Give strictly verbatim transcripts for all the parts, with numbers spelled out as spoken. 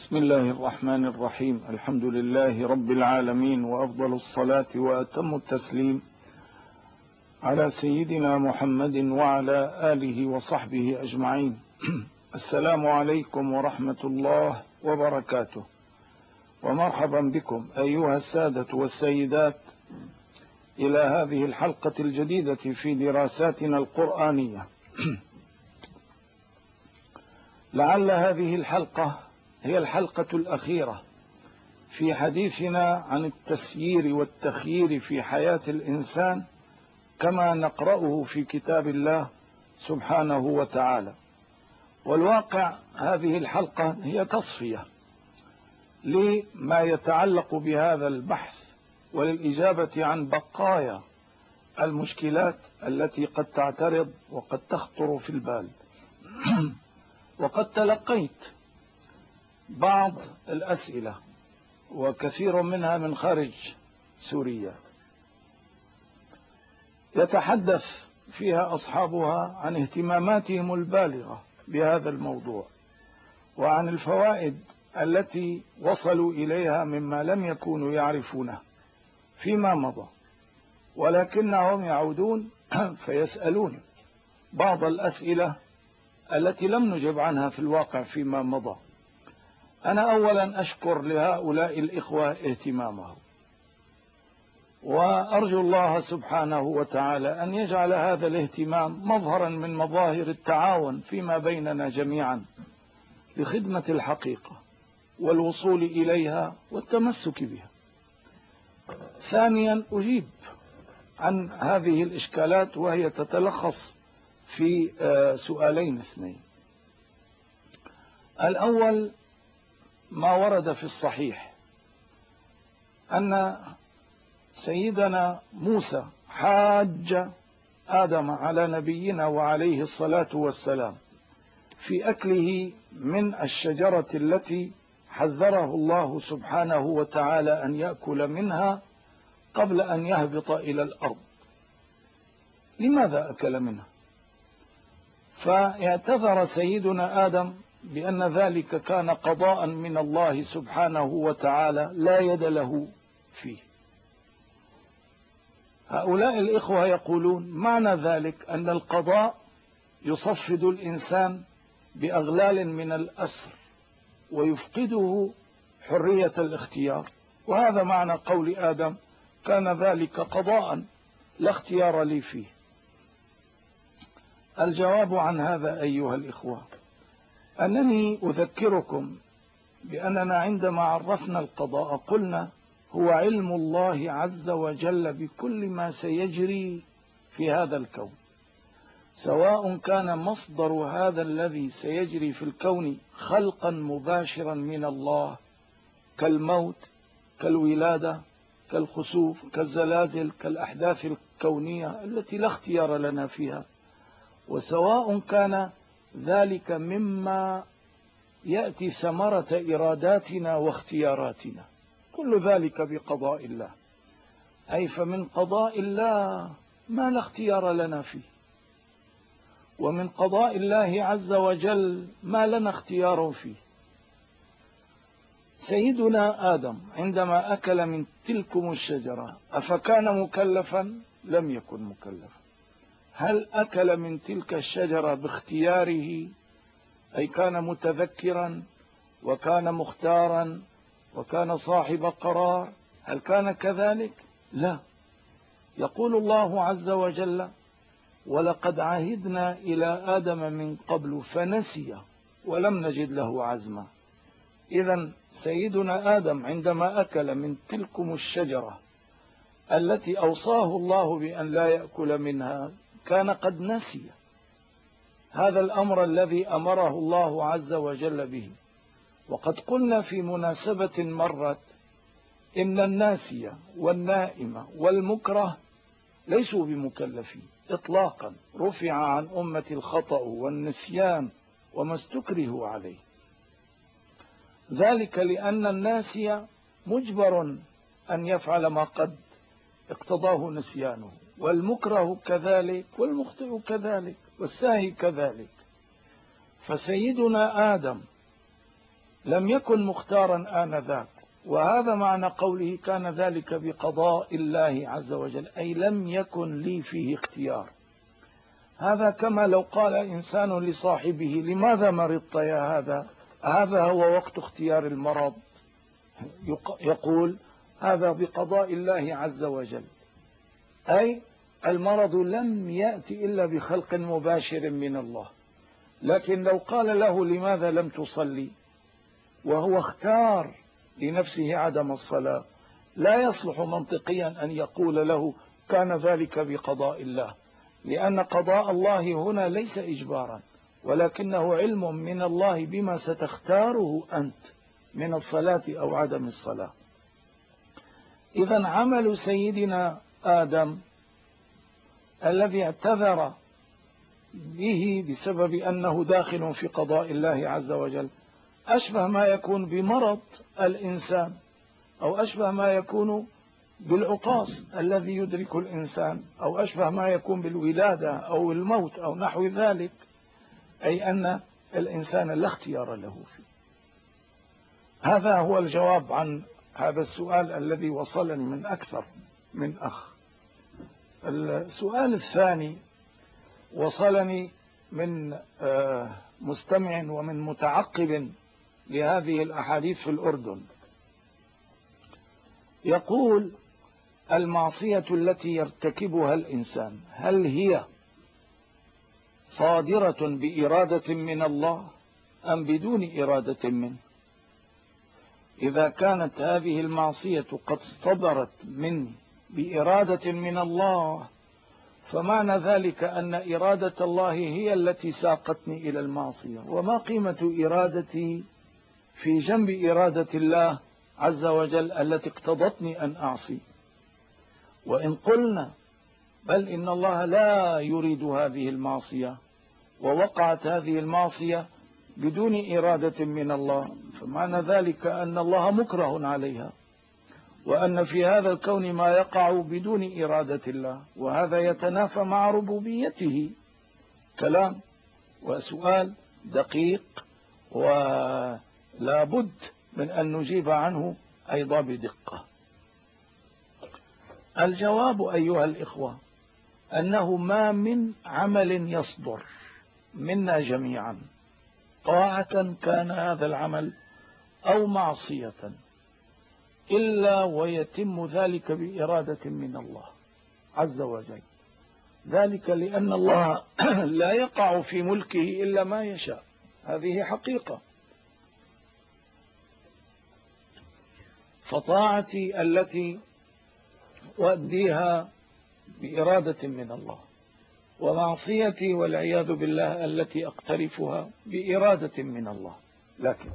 بسم الله الرحمن الرحيم. الحمد لله رب العالمين، وأفضل الصلاة وأتم التسليم على سيدنا محمد وعلى آله وصحبه أجمعين. السلام عليكم ورحمة الله وبركاته، ومرحبا بكم أيها السادة والسيدات إلى هذه الحلقة الجديدة في دراساتنا القرآنية. لعل هذه الحلقة هي الحلقة الأخيرة في حديثنا عن التسيير والتخيير في حياة الإنسان كما نقرأه في كتاب الله سبحانه وتعالى. والواقع هذه الحلقة هي تصفية لما يتعلق بهذا البحث وللإجابة عن بقايا المشكلات التي قد تعترض وقد تخطر في البال. وقد تلقيت بعض الأسئلة وكثير منها من خارج سوريا يتحدث فيها أصحابها عن اهتماماتهم البالغة بهذا الموضوع وعن الفوائد التي وصلوا إليها مما لم يكونوا يعرفونه فيما مضى، ولكنهم يعودون فيسألون بعض الأسئلة التي لم نجب عنها في الواقع فيما مضى. أنا أولا أشكر لهؤلاء الإخوة اهتمامهم، وأرجو الله سبحانه وتعالى أن يجعل هذا الاهتمام مظهرا من مظاهر التعاون فيما بيننا جميعا لخدمة الحقيقة والوصول إليها والتمسك بها. ثانيا أجيب عن هذه الإشكالات، وهي تتلخص في سؤالين اثنين. الأول ما ورد في الصحيح أن سيدنا موسى حاج آدم على نبينا وعليه الصلاة والسلام في أكله من الشجرة التي حذره الله سبحانه وتعالى أن يأكل منها قبل أن يهبط إلى الأرض. لماذا أكل منها؟ فاعتذر سيدنا آدم بأن ذلك كان قضاء من الله سبحانه وتعالى لا يد له فيه. هؤلاء الإخوة يقولون معنى ذلك أن القضاء يصفد الإنسان بأغلال من الأسر ويفقده حرية الاختيار، وهذا معنى قول آدم كان ذلك قضاء لا اختيار لي فيه. الجواب عن هذا أيها الإخوة أنني أذكركم بأننا عندما عرفنا القضاء قلنا هو علم الله عز وجل بكل ما سيجري في هذا الكون، سواء كان مصدر هذا الذي سيجري في الكون خلقا مباشرا من الله كالموت كالولادة كالخسوف كالزلازل كالأحداث الكونية التي لا اختيار لنا فيها، وسواء كان ذلك مما يأتي ثمرة إراداتنا واختياراتنا، كل ذلك بقضاء الله. أي فمن قضاء الله ما لا اختيار لنا فيه، ومن قضاء الله عز وجل ما لنا اختيار فيه. سيدنا آدم عندما أكل من تلكم الشجرة أفكان مكلفا؟ لم يكن مكلفا. هل أكل من تلك الشجرة باختياره؟ أي كان متذكرا وكان مختارا وكان صاحب قرار؟ هل كان كذلك؟ لا. يقول الله عز وجل ولقد عهدنا إلى آدم من قبل فنسي ولم نجد له عزما. إذن سيدنا آدم عندما أكل من تلكم الشجرة التي أوصاه الله بأن لا يأكل منها كان قد نسي هذا الأمر الذي أمره الله عز وجل به. وقد قلنا في مناسبة مرت إن الناسي والنائم والمكره ليسوا بمكلفين إطلاقا، رفع عن أمة الخطأ والنسيان وما استكرهوا عليه، ذلك لأن الناسي مجبر أن يفعل ما قد اقتضاه نسيانه، والمكره كذلك والمخطئ كذلك والساهي كذلك. فسيدنا آدم لم يكن مختارا آنذاك، وهذا معنى قوله كان ذلك بقضاء الله عز وجل، أي لم يكن لي فيه اختيار. هذا كما لو قال إنسان لصاحبه لماذا مرضت يا هذا؟ هذا هو وقت اختيار المرض؟ يقول هذا بقضاء الله عز وجل، أي المرض لم يأتي إلا بخلق مباشر من الله. لكن لو قال له لماذا لم تصلي وهو اختار لنفسه عدم الصلاة، لا يصلح منطقيا أن يقول له كان ذلك بقضاء الله، لأن قضاء الله هنا ليس إجبارا، ولكنه علم من الله بما ستختاره أنت من الصلاة أو عدم الصلاة. إذن عمل سيدنا آدم الذي اعتذر به بسبب أنه داخل في قضاء الله عز وجل أشبه ما يكون بمرض الإنسان، أو أشبه ما يكون بالعطاس الذي يدرك الإنسان، أو أشبه ما يكون بالولادة أو الموت أو نحو ذلك، أي أن الإنسان لا اختيار له فيه. هذا هو الجواب عن هذا السؤال الذي وصلني من أكثر من أخ. السؤال الثاني وصلني من مستمع ومن متعقب لهذه الأحاديث في الأردن، يقول: المعصية التي يرتكبها الإنسان هل هي صادرة بإرادة من الله أم بدون إرادة منه؟ إذا كانت هذه المعصية قد صدرت مني بإرادة من الله، فمعنى ذلك أن إرادة الله هي التي ساقتني إلى المعصية، وما قيمة إرادتي في جنب إرادة الله عز وجل التي اقتضتني أن أعصي؟ وإن قلنا بل إن الله لا يريد هذه المعصية ووقعت هذه المعصية بدون إرادة من الله، فمعنى ذلك أن الله مكره عليها، وأن في هذا الكون ما يقع بدون إرادة الله، وهذا يتنافى مع ربوبيته. كلام وسؤال دقيق ولا بد من أن نجيب عنه أيضا بدقة. الجواب أيها الإخوة أنه ما من عمل يصدر منا جميعا، طاعة كان هذا العمل أو معصية، إلا ويتم ذلك بإرادة من الله عز وجل، ذلك لأن الله لا يقع في ملكه إلا ما يشاء، هذه حقيقة. فطاعتي التي أؤديها بإرادة من الله، ومعصيتي والعياذ بالله التي أقترفها بإرادة من الله. لكن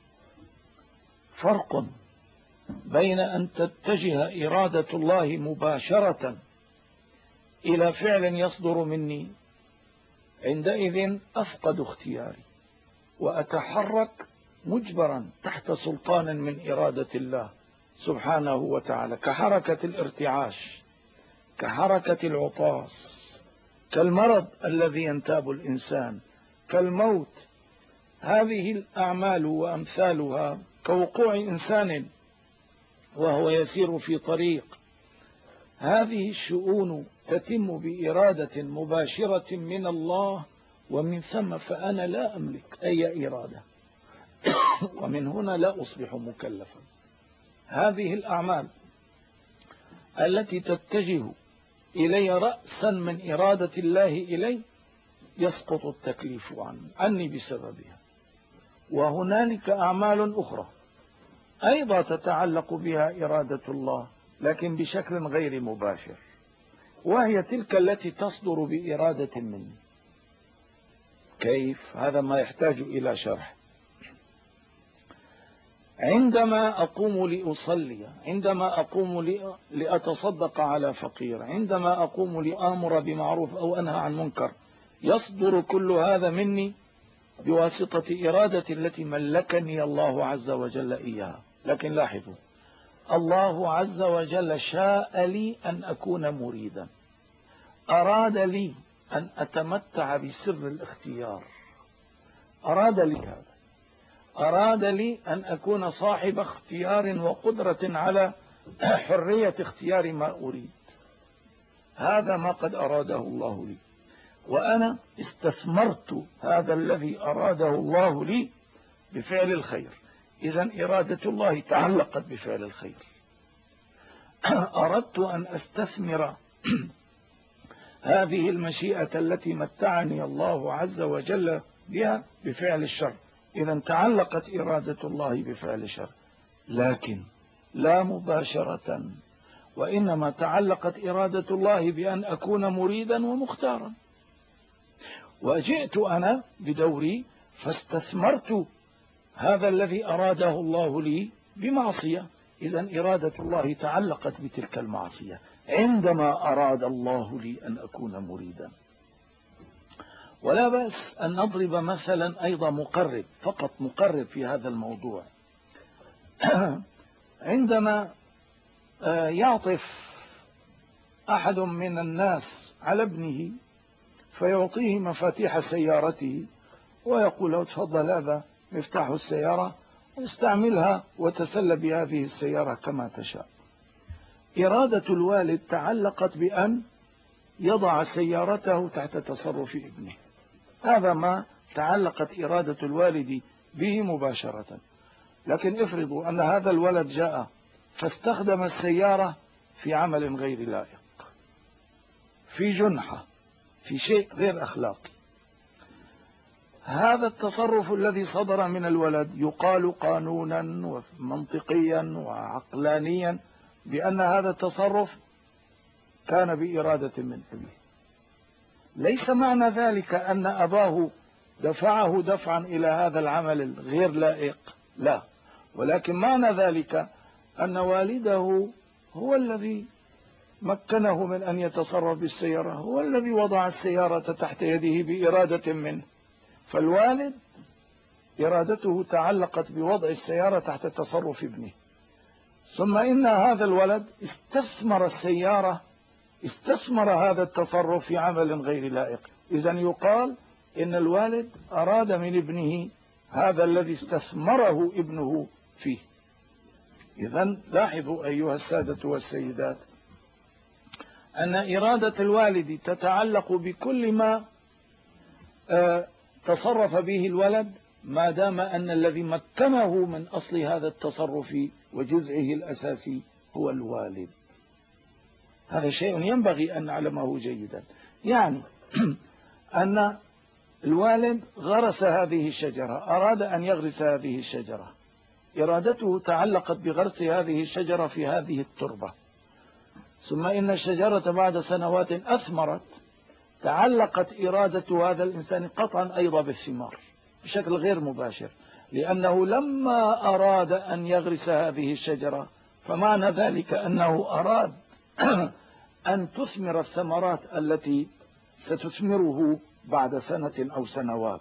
فرق بين أن تتجه إرادة الله مباشرة إلى فعل يصدر مني، عندئذ أفقد اختياري وأتحرك مجبرا تحت سلطان من إرادة الله سبحانه وتعالى، كحركة الارتعاش، كحركة العطاس، كالمرض الذي ينتاب الإنسان، كالموت. هذه الأعمال وأمثالها كوقوع إنسان وهو يسير في طريق، هذه الشؤون تتم بإرادة مباشرة من الله، ومن ثم فأنا لا أملك أي إرادة، ومن هنا لا أصبح مكلفا. هذه الأعمال التي تتجه إلي رأسا من إرادة الله إلي يسقط التكليف عني بسببها. وهنالك أعمال أخرى أيضا تتعلق بها إرادة الله لكن بشكل غير مباشر، وهي تلك التي تصدر بإرادة مني. كيف؟ هذا ما يحتاج إلى شرح. عندما أقوم لأصلي، عندما أقوم لأتصدق على فقير، عندما أقوم لآمر بمعروف أو أنهى عن منكر، يصدر كل هذا مني بواسطة إرادة التي ملكني الله عز وجل إياها. لكن لاحظوا، الله عز وجل شاء لي أن أكون مريدا، أراد لي أن أتمتع بسر الاختيار، أراد لي هذا. أراد لي أن أكون صاحب اختيار وقدرة على حرية اختيار ما أريد. هذا ما قد أراده الله لي، وأنا استثمرت هذا الذي أراده الله لي بفعل الخير. إذن إرادة الله تعلقت بفعل الخير. أردت أن أستثمر هذه المشيئة التي متعني الله عز وجل بها بفعل الشر، إذن تعلقت إرادة الله بفعل الشر، لكن لا مباشرة، وإنما تعلقت إرادة الله بأن أكون مريدا ومختارا. وجئت أنا بدوري فاستثمرت هذا الذي أراده الله لي بمعصية، إذن إرادة الله تعلقت بتلك المعصية عندما أراد الله لي أن أكون مريدا. ولا بأس أن نضرب مثلا أيضا مقرب، فقط مقرب في هذا الموضوع. عندما يعطف أحد من الناس على ابنه فيعطيه مفاتيح سيارته ويقول له تفضل هذا مفتاح السيارة، استعملها وتسلى بهذه السيارة كما تشاء. إرادة الوالد تعلقت بأن يضع سيارته تحت تصرف ابنه، هذا ما تعلقت إرادة الوالد به مباشرة. لكن افرضوا أن هذا الولد جاء فاستخدم السيارة في عمل غير لائق، في جنحة، في شيء غير أخلاقي، هذا التصرف الذي صدر من الولد يقال قانونا ومنطقيا وعقلانيا بأن هذا التصرف كان بإرادة من أبيه. ليس معنى ذلك أن أباه دفعه دفعا إلى هذا العمل الغير لائق، لا، ولكن معنى ذلك أن والده هو الذي مكنه من أن يتصرف بالسيارة، هو الذي وضع السيارة تحت يده بإرادة منه. فالوالد إرادته تعلقت بوضع السيارة تحت تصرف ابنه، ثم إن هذا الولد استثمر السيارة، استثمر هذا التصرف في عمل غير لائق. إذن يقال إن الوالد أراد من ابنه هذا الذي استثمره ابنه فيه. إذن لاحظوا أيها السادة والسيدات أن إرادة الوالد تتعلق بكل ما تصرف به الولد، ما دام أن الذي مكنه من أصل هذا التصرف وجزئه الأساسي هو الوالد. هذا شيء ينبغي أن نعلمه جيدا. يعني أن الوالد غرس هذه الشجرة، أراد أن يغرس هذه الشجرة، إرادته تعلقت بغرس هذه الشجرة في هذه التربة، ثم إن الشجرة بعد سنوات أثمرت، تعلقت إرادة هذا الإنسان قطعا أيضا بالثمار بشكل غير مباشر، لأنه لما أراد أن يغرس هذه الشجرة فمعنى ذلك أنه أراد أن تثمر الثمرات التي ستثمره بعد سنة أو سنوات.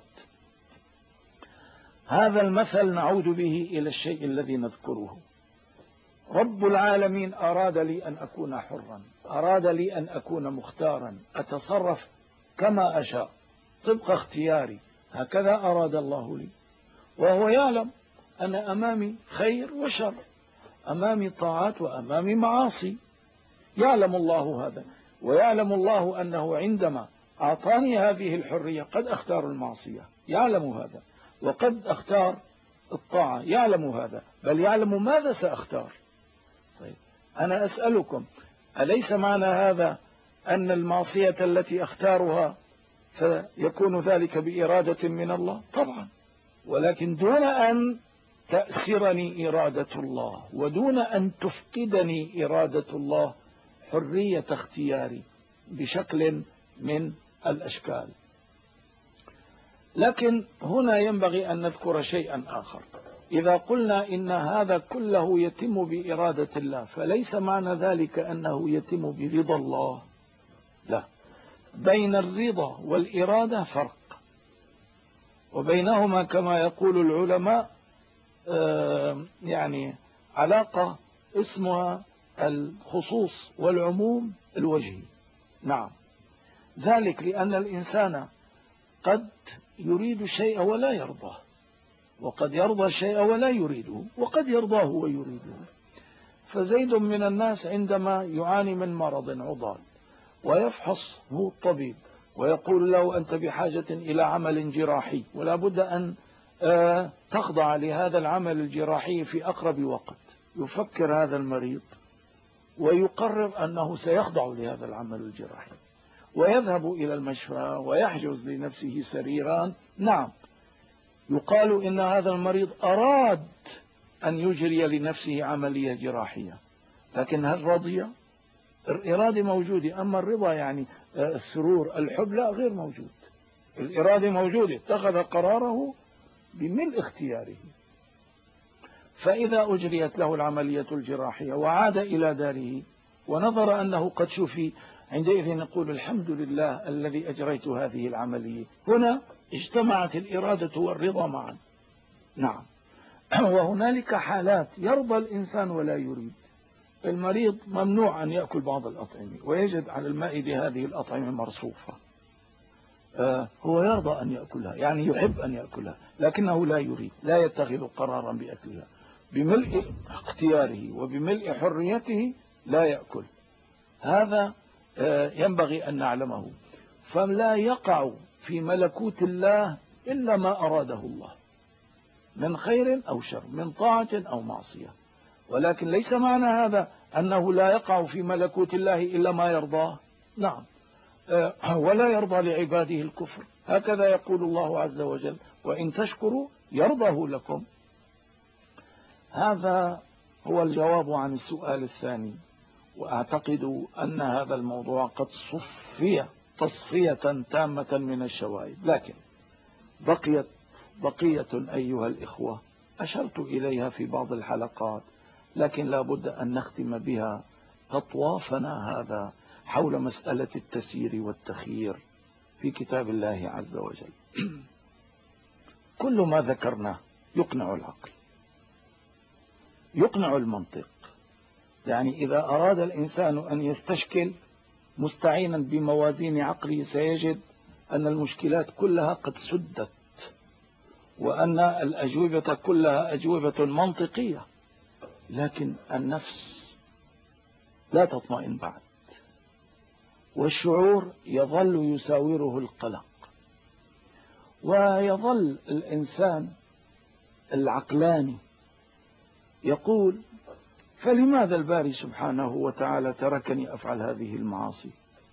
هذا المثل نعود به إلى الشيء الذي نذكره. رب العالمين أراد لي أن أكون حرا، أراد لي أن أكون مختارا، أتصرف كما أشاء طبق اختياري، هكذا أراد الله لي، وهو يعلم أن أمامي خير وشر، أمامي طاعات وأمامي معاصي، يعلم الله هذا، ويعلم الله أنه عندما أعطاني هذه الحرية قد أختار المعصية، يعلم هذا، وقد أختار الطاعة، يعلم هذا، بل يعلم ماذا سأختار. طيب أنا أسألكم، أليس معنى هذا أن المعصية التي أختارها سيكون ذلك بإرادة من الله؟ طبعا، ولكن دون أن تأسرني إرادة الله، ودون أن تفقدني إرادة الله حرية اختياري بشكل من الأشكال. لكن هنا ينبغي أن نذكر شيئا آخر. إذا قلنا إن هذا كله يتم بإرادة الله، فليس معنى ذلك أنه يتم برضا الله، لا، بين الرضا والإرادة فرق، وبينهما كما يقول العلماء يعني علاقة اسمها الخصوص والعموم الوجهي. نعم، ذلك لأن الإنسان قد يريد الشيء ولا يرضاه، وقد يرضى الشيء ولا يريده، وقد يرضاه ويريده. فزيد من الناس عندما يعاني من مرض عضال ويفحصه الطبيب ويقول له أنت بحاجة إلى عمل جراحي ولا بد أن تخضع لهذا العمل الجراحي في أقرب وقت، يفكر هذا المريض ويقرر أنه سيخضع لهذا العمل الجراحي ويذهب إلى المشفى ويحجز لنفسه سريرا. نعم، يقال إن هذا المريض أراد أن يجري لنفسه عملية جراحية، لكن هل رضي؟ الإرادة موجودة، أما الرضا يعني السرور الحب لا، غير موجود. الإرادة موجودة، اتخذ قراره بملء اختياره. فإذا أجريت له العملية الجراحية وعاد إلى داره ونظر أنه قد شفي، عندئذ نقول الحمد لله الذي أجريت هذه العملية. هنا اجتمعت الإرادة والرضا معا. نعم. وهنالك حالات يرضى الإنسان ولا يريد. المريض ممنوع أن يأكل بعض الأطعمة ويجد على المائدة هذه الأطعمة مرصوفة، آه هو يرضى أن يأكلها، يعني يحب أن يأكلها، لكنه لا يريد، لا يتخذ قرارا بأكلها. بملء اختياره وبملء حريته لا يأكل. هذا آه ينبغي أن نعلمه. فلا يقع في ملكوت الله إلا ما أراده الله من خير أو شر، من طاعة أو معصية. ولكن ليس معنى هذا أنه لا يقع في ملكوت الله إلا ما يرضاه. نعم، ولا يرضى لعباده الكفر، هكذا يقول الله عز وجل: وإن تشكروا يرضه لكم. هذا هو الجواب عن السؤال الثاني. وأعتقد أن هذا الموضوع قد صفي تصفية تامة من الشوائب، لكن بقيت بقية أيها الإخوة أشرت إليها في بعض الحلقات، لكن لا بد أن نختم بها تطوافنا هذا حول مسألة التسيير والتخيير في كتاب الله عز وجل. كل ما ذكرناه يقنع العقل، يقنع المنطق. يعني إذا أراد الإنسان أن يستشكل مستعينا بموازين عقله سيجد أن المشكلات كلها قد سدت، وأن الأجوبة كلها أجوبة منطقية، لكن النفس لا تطمئن بعد، والشعور يظل يساوره القلق، ويظل الإنسان العقلاني يقول: فلماذا الباري سبحانه وتعالى تركني أفعل هذه المعاصي؟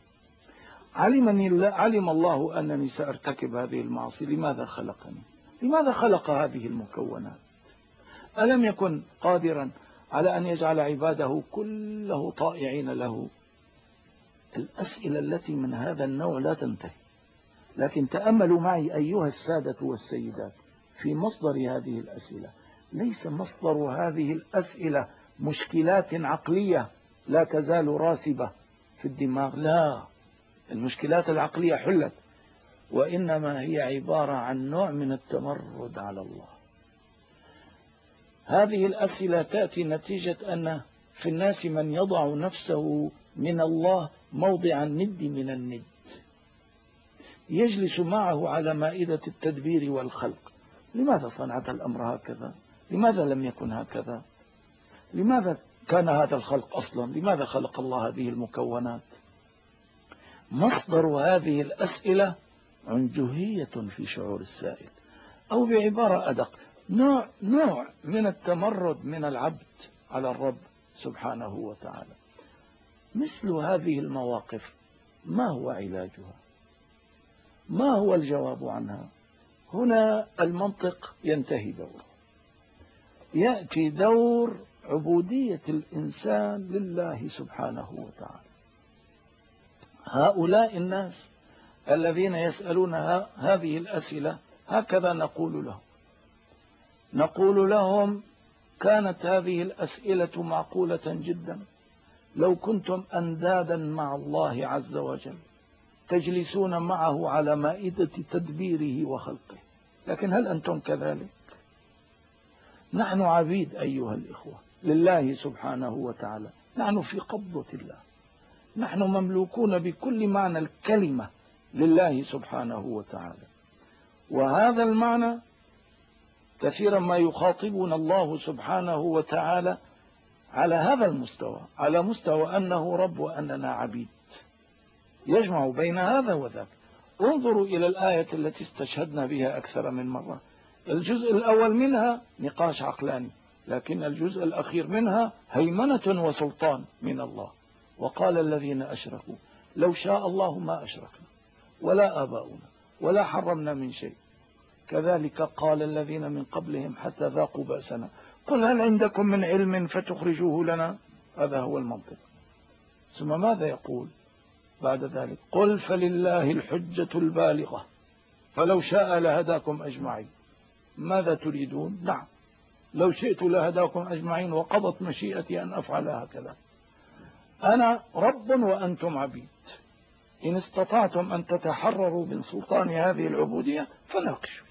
علمني علم الله أنني سأرتكب هذه المعاصي، لماذا خلقني؟ لماذا خلق هذه المكونات؟ ألم يكن قادرا على أن يجعل عباده كله طائعين له؟ الأسئلة التي من هذا النوع لا تنتهي. لكن تأملوا معي أيها السادة والسيدات في مصدر هذه الأسئلة. ليس مصدر هذه الأسئلة مشكلات عقلية لا تزال راسبة في الدماغ، لا، المشكلات العقلية حلت، وإنما هي عبارة عن نوع من التمرد على الله. هذه الأسئلة تأتي نتيجة أن في الناس من يضع نفسه من الله موضع الند من الند، يجلس معه على مائدة التدبير والخلق. لماذا صنعت الأمر هكذا؟ لماذا لم يكن هكذا؟ لماذا كان هذا الخلق أصلا؟ لماذا خلق الله هذه المكونات؟ مصدر هذه الأسئلة عنجهية في شعور السائل، أو بعبارة أدق، نوع, نوع من التمرد من العبد على الرب سبحانه وتعالى. مثل هذه المواقف ما هو علاجها؟ ما هو الجواب عنها؟ هنا المنطق ينتهي دوره، يأتي دور عبودية الإنسان لله سبحانه وتعالى. هؤلاء الناس الذين يسألون هذه الأسئلة هكذا نقول لهم نقول لهم كانت هذه الأسئلة معقولة جدا لو كنتم أندادا مع الله عز وجل تجلسون معه على مائدة تدبيره وخلقه، لكن هل أنتم كذلك؟ نحن عبيد أيها الإخوة لله سبحانه وتعالى، نحن في قبضة الله، نحن مملوكون بكل معنى الكلمة لله سبحانه وتعالى. وهذا المعنى كثيرا ما يخاطبنا الله سبحانه وتعالى على هذا المستوى، على مستوى أنه رب وأننا عبيد، يجمع بين هذا وذاك. انظروا إلى الآية التي استشهدنا بها أكثر من مرة. الجزء الأول منها نقاش عقلاني، لكن الجزء الأخير منها هيمنة وسلطان من الله. وقال الذين أشركوا لو شاء الله ما أشركنا ولا آباؤنا ولا حرمنا من شيء كذلك قال الذين من قبلهم حتى ذاقوا بأسنا قل هل عندكم من علم فتخرجوه لنا. هذا هو المنطق. ثم ماذا يقول بعد ذلك؟ قل فلله الحجة البالغة فلو شاء لهداكم أجمعين. ماذا تريدون؟ نعم لو شئت لهداكم أجمعين وقضت مشيئتي أن أفعل هكذا. أنا رب وأنتم عبيد، إن استطعتم أن تتحرروا من سلطان هذه العبودية فناقشوا.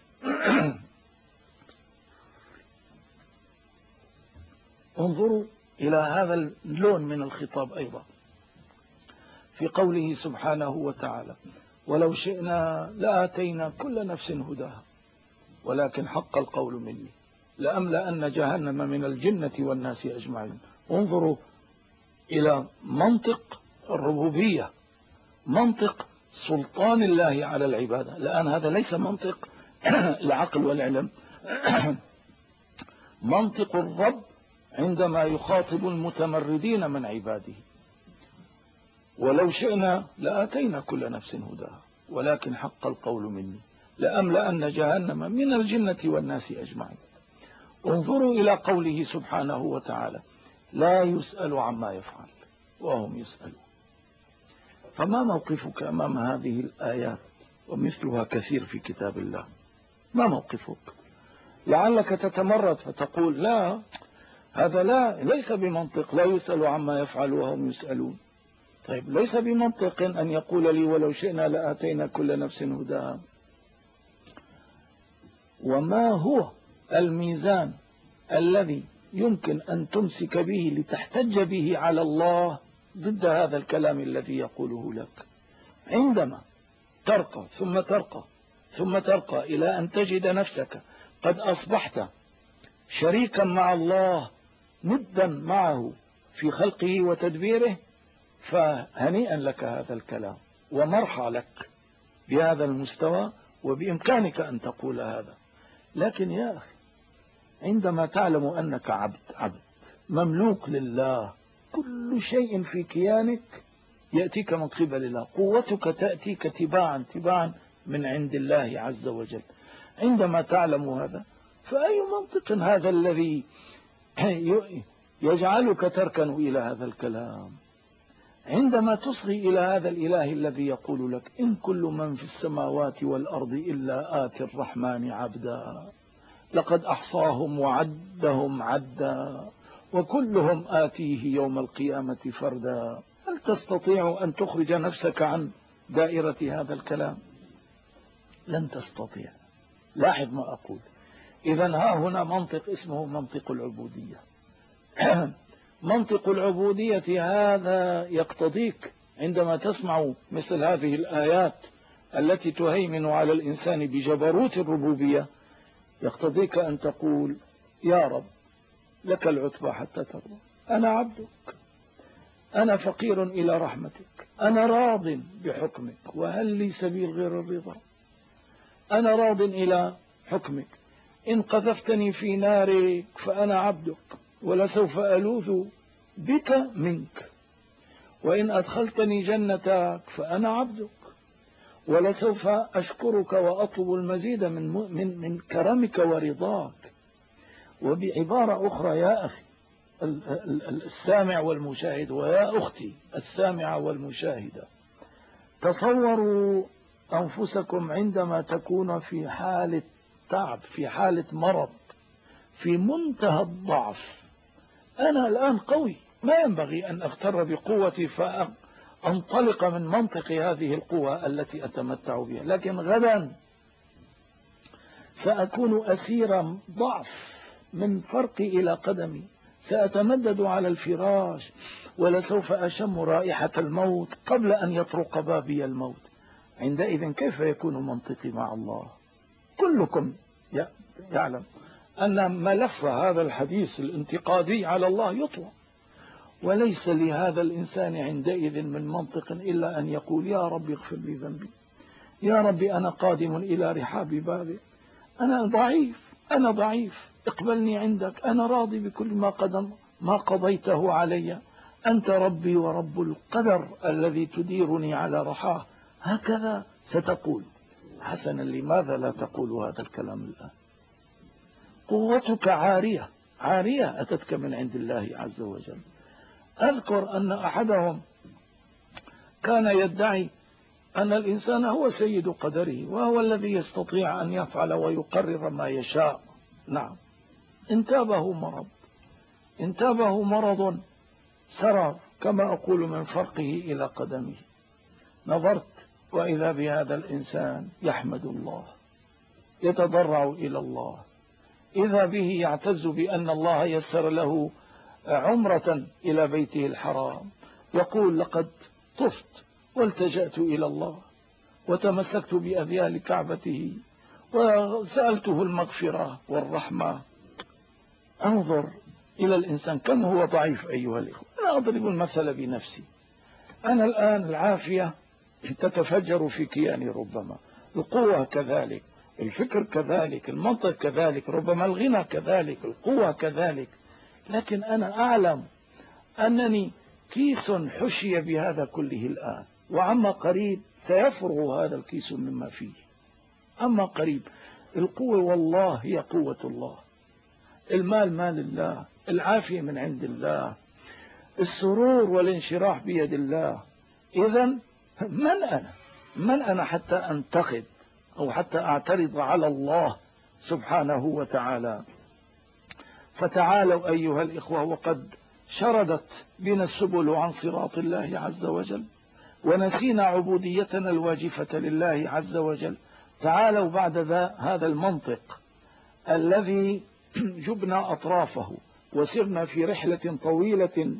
انظروا إلى هذا اللون من الخطاب أيضا في قوله سبحانه وتعالى ولو شئنا لآتينا كل نفس هداها ولكن حق القول مني لأملأن جهنم من الجنة والناس أجمعين. انظروا إلى منطق الربوبية، منطق سلطان الله على العبادة. الآن هذا ليس منطق العقل والعلم، منطق الرب عندما يخاطب المتمردين من عباده. ولو شئنا لآتينا كل نفس هداها ولكن حق القول مني لأملأن جهنم من الجنة والناس أجمعين. انظروا إلى قوله سبحانه وتعالى لا يسأل عما يفعل وهم يسألون. فما موقفك أمام هذه الآيات ومثلها كثير في كتاب الله؟ ما موقفك؟ لعلك تتمرد فتقول لا هذا لا ليس بمنطق، لا يسأل عما يفعل وهم يسألون. طيب ليس بمنطق أن يقول لي ولو شئنا لآتينا كل نفس هداها. وما هو الميزان الذي يمكن أن تمسك به لتحتج به على الله ضد هذا الكلام الذي يقوله لك؟ عندما ترقى ثم ترقى ثم ترقى إلى أن تجد نفسك قد أصبحت شريكا مع الله ندا معه في خلقه وتدبيره، فهنيئا لك هذا الكلام ومرحى لك بهذا المستوى، وبإمكانك أن تقول هذا. لكن يا أخي عندما تعلم أنك عبد عبد مملوك لله، كل شيء في كيانك يأتيك من قبل الله، قوتك تأتيك تباعا تباعا من عند الله عز وجل. عندما تعلم هذا فأي منطق هذا الذي يجعلك تركن إلى هذا الكلام؟ عندما تصغي إلى هذا الإله الذي يقول لك إن كل من في السماوات والأرض إلا آتي الرحمن عبدا لقد أحصاهم وعدهم عدا وكلهم آتيه يوم القيامة فردا، هل تستطيع أن تخرج نفسك عن دائرة هذا الكلام؟ لن تستطيع. لاحظ ما أقول. إذن ها هنا منطق اسمه منطق العبودية. منطق العبودية هذا يقتضيك عندما تسمع مثل هذه الآيات التي تهيمن على الإنسان بجبروت الربوبية، يقتضيك أن تقول يا رب لك العتبى حتى ترضى، أنا عبدك، أنا فقير إلى رحمتك، أنا راض بحكمك وهل لي سبيل غير الرضا، أنا راض إلى حكمك، إن قذفتني في نارك فأنا عبدك ولسوف ألوذ بك منك، وإن أدخلتني جنتك فأنا عبدك ولسوف أشكرك وأطلب المزيد من, من, من كرمك ورضاك. وبعبارة أخرى يا أخي السامع والمشاهد ويا أختي السامعة والمشاهدة، تصوروا أنفسكم عندما تكون في حالة تعب، في حالة مرض، في منتهى الضعف. أنا الآن قوي، ما ينبغي أن أغتر بقوتي فأنطلق من منطق هذه القوة التي أتمتع بها، لكن غدا سأكون أسير ضعف من فرقي إلى قدمي، سأتمدد على الفراش ولسوف أشم رائحة الموت قبل أن يطرق بابي الموت. عندئذ كيف يكون منطقي مع الله؟ كلكم يعلم أن ملف هذا الحديث الانتقادي على الله يطوى، وليس لهذا الإنسان عندئذ من منطق إلا أن يقول يا رب اغفر لي ذنبي، يا رب أنا قادم إلى رحاب بابك، أنا ضعيف أنا ضعيف اقبلني عندك، أنا راضي بكل ما قدم ما قضيته علي، أنت ربي ورب القدر الذي تديرني على رحاه. هكذا ستقول. حسنا، لماذا لا تقول هذا الكلام الآن؟ قوتك عارية عارية أتتك من عند الله عز وجل. أذكر أن أحدهم كان يدعي أن الإنسان هو سيد قدره وهو الذي يستطيع أن يفعل ويقرر ما يشاء. نعم، انتابه مرض انتابه مرض سرى كما أقول من فرقه إلى قدمه. نظرت وإذا بهذا الإنسان يحمد الله، يتضرع إلى الله، إذا به يعتز بأن الله يسر له عمرة إلى بيته الحرام، يقول لقد طفت والتجأت إلى الله وتمسكت بأذيال كعبته وسألته المغفرة والرحمة. انظر إلى الإنسان كم هو ضعيف أيها الإخوة. أنا أضرب المثل بنفسي. أنا الآن العافية تتفجر في كياني، ربما القوة كذلك، الفكر كذلك، المنطق كذلك، ربما الغنى كذلك، القوة كذلك، لكن أنا أعلم أنني كيس حشي بهذا كله الآن، وعما قريب سيفرغ هذا الكيس مما فيه. أما قريب القوة والله هي قوة الله، المال مال الله، العافية من عند الله، السرور والانشراح بيد الله. إذن من أنا من أنا حتى أنتقد أو حتى أعترض على الله سبحانه وتعالى؟ فتعالوا أيها الإخوة، وقد شردت بنا السبل عن صراط الله عز وجل ونسينا عبوديتنا الواجفة لله عز وجل. تعالوا بعد ذا هذا المنطق الذي جبنا أطرافه وسرنا في رحلة طويلة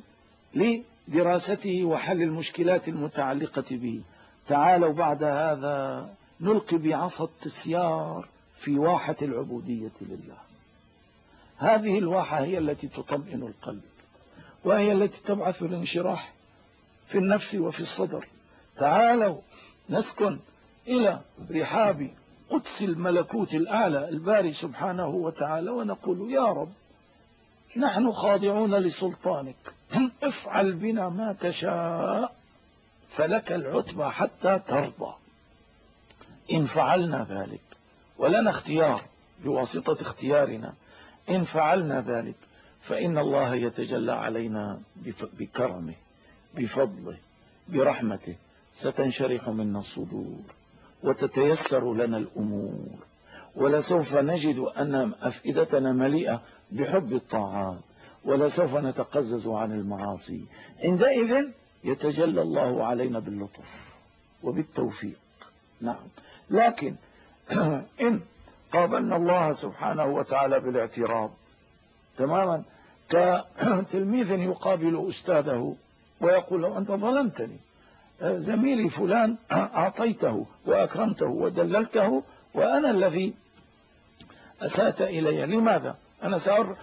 لدراسته وحل المشكلات المتعلقة به. تعالوا بعد هذا نلقي بعصا التسيار في واحة العبودية لله. هذه الواحة هي التي تطمئن القلب، وهي التي تبعث الانشراح في النفس وفي الصدر. تعالوا نسكن إلى رحاب قدس الملكوت الأعلى الباري سبحانه وتعالى ونقول يا رب نحن خاضعون لسلطانك، افعل بنا ما تشاء فلك العتبى حتى ترضى. إن فعلنا ذلك، ولنا اختيار بواسطة اختيارنا، إن فعلنا ذلك فإن الله يتجلى علينا بكرمه بفضله برحمته، ستنشرح منا الصدور وتتيسر لنا الأمور، ولسوف نجد أن أفئدتنا مليئة بحب الطاعات، ولسوف نتقزز عن المعاصي. عندئذ يتجلى الله علينا باللطف وبالتوفيق. نعم، لكن إن قابلنا الله سبحانه وتعالى بالاعتراض تماما كتلميذ يقابل أستاذه ويقول له أنت ظلمتني، زميلي فلان أعطيته وأكرمته ودللته وأنا الذي أسأت إلي، لماذا؟ أنا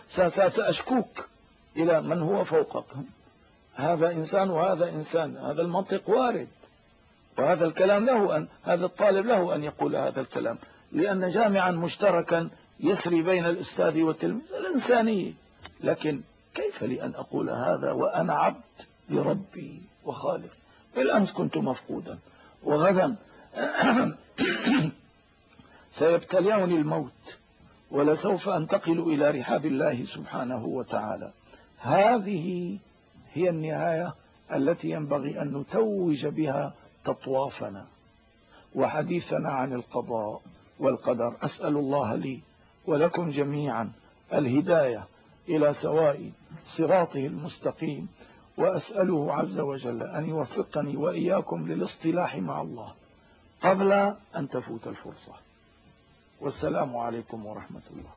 سأشكوك إلى من هو فوقك. هذا إنسان وهذا إنسان، هذا المنطق وارد، وهذا الكلام له أن هذا الطالب له أن يقول هذا الكلام، لأن جامعا مشتركا يسري بين الأستاذ والتلميذ الإنسانية. لكن كيف لي أن أقول هذا وأنا عبد لربي وخالق؟ بالأمس كنت مفقودا وغدا سيبتلعني الموت، ولسوف أنتقل إلى رحاب الله سبحانه وتعالى. هذه هي النهاية التي ينبغي أن نتوج بها تطوافنا وحديثنا عن القضاء والقدر. أسأل الله لي ولكم جميعا الهداية إلى سواء صراطه المستقيم، وأسأله عز وجل أن يوفقني وإياكم للاصطلاح مع الله قبل أن تفوت الفرصة. والسلام عليكم ورحمة الله.